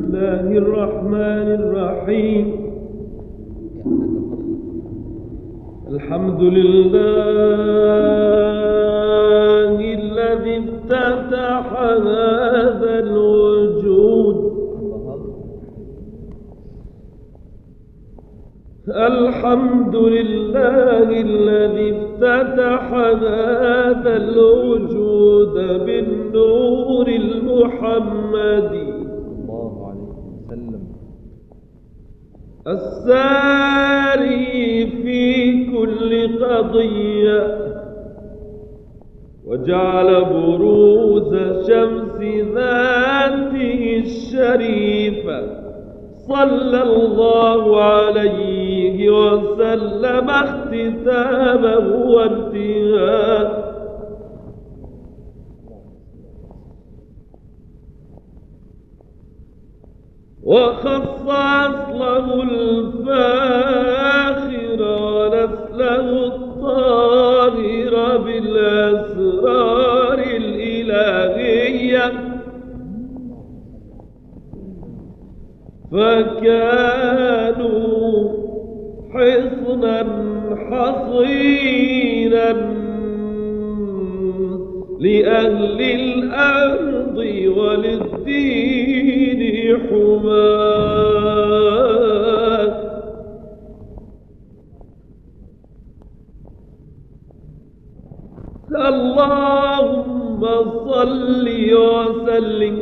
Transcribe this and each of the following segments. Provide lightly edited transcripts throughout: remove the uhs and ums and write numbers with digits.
الله الرحمن الرحيم. الحمد لله الذي افتتح هذا الوجود. الحمد لله الذي افتتح هذا الوجود بالنور المحمدي الله عليه وسلم، الساري في كل قضية، وجعل بروز شمس ذاته الشريفة صلى الله عليه وسلم اختتامه وانتهاء. وخص أصله الفاخر ونسله الطاهر بالأسرار الإلهية، فكانوا حصنا حصينا لأهل الأرض وللدين حماة. اللهم صل وسلم،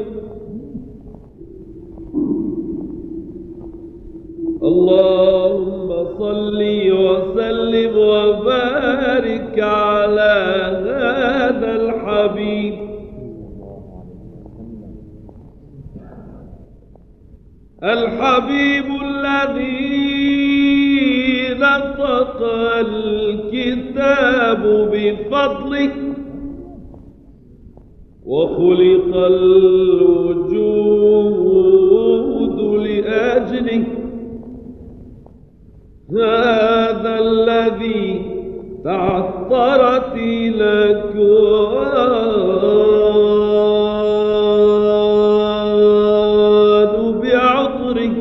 اللهم صل وسلم وبارك على هذا الحبيب الحبيب الذي نطق الكتاب بفضله وخلق الوجود لأجله. هذا الذي تعطرت الأكوان بعطره،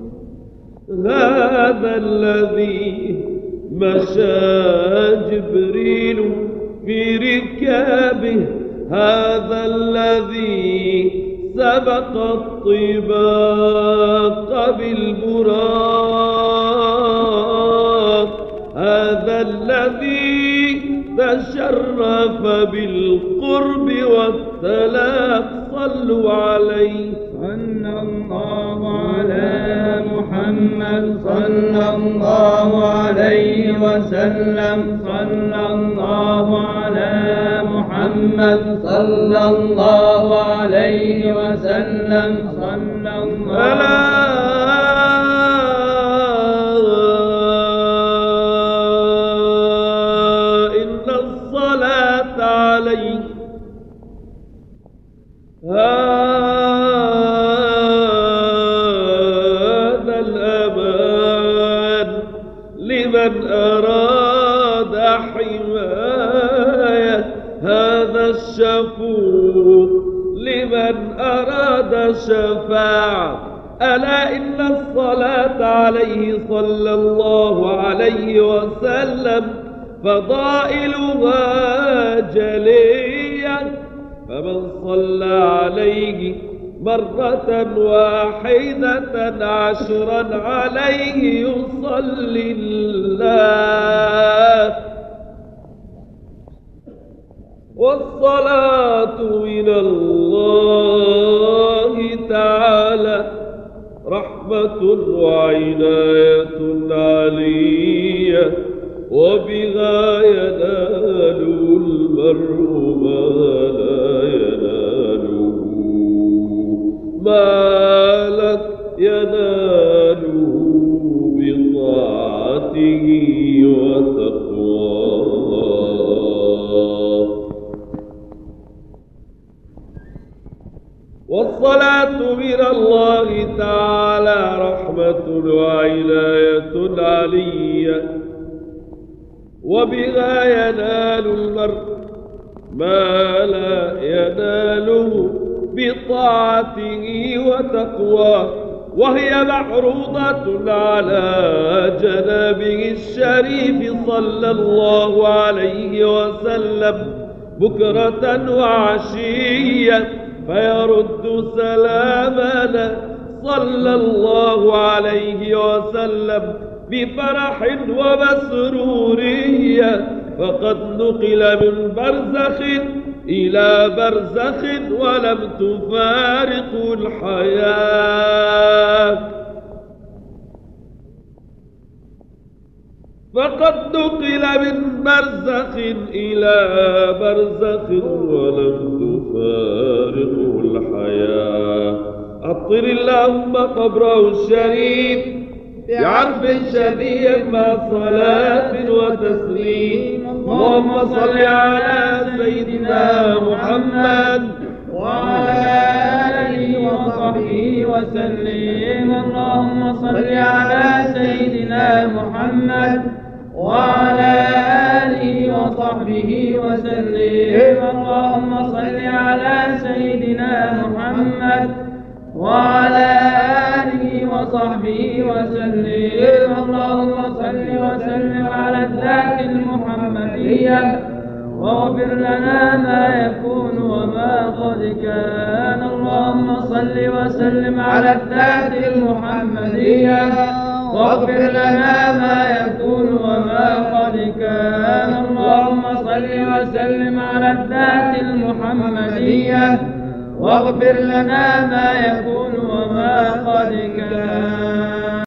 هذا الذي مشى جبريل في ركابه، هذا الذي سبق الطباق بالبراق، هذا الذي تشرف بالقرب والثلاث. صلوا عليه. صلى الله على محمد صلى الله عليه وسلم، صلى الله على محمد صلى الله عليه وسلم، صلى الله إن الصلاة عليه هذا الأمان لمن أراد حماية، هذا الشفوق لمن أراد شفاعة. ألا إن الصلاة عليه صلى الله عليه وسلم فضائلها جلية، فمن صلى عليه مرة واحدة 10 عليه يصلي الله. والصلاة من الله تعالى رحمة وعناية علية، وبها ينال المرء ما لا يناله مالك يناله بطاعته وتقواه. والصلاة من الله تعالى رحمة وعناية علية، وبها ينال المرء ما لا يناله بطاعته وتقواه، وهي معروضة على جنابه الشريف صلى الله عليه وسلم بكرة وعشية، فيرد سلامنا صلى الله عليه وسلم بفرح ومسرورية، فقد نقل من برزخ إلى برزخ ولم تفارق الحياة، فقد نقل من برزخ إلى برزخ ولم تفارق الحياة. أطر اللهم قبره الشريف بعرف شديد مع صلاة وتسليم. اللهم صل على سيدنا محمد وعلى آله وصحبه وسلم. اللهم صل على سيدنا محمد وعلى آله وصحبه وسلم. اللهم صل على سيدنا محمد وعلى آله وصحبه وسلم. اللهم صل وسلم على الذات المحمدية، واغفر لنا ما يكون وما قد كان. اللهم صل وسلم على الذات المحمدية، واغفر لنا ما يكون وما قد كان. اللهم صل وسلم على الذات المحمدية، واغفر لنا ما يكون وما قد كان.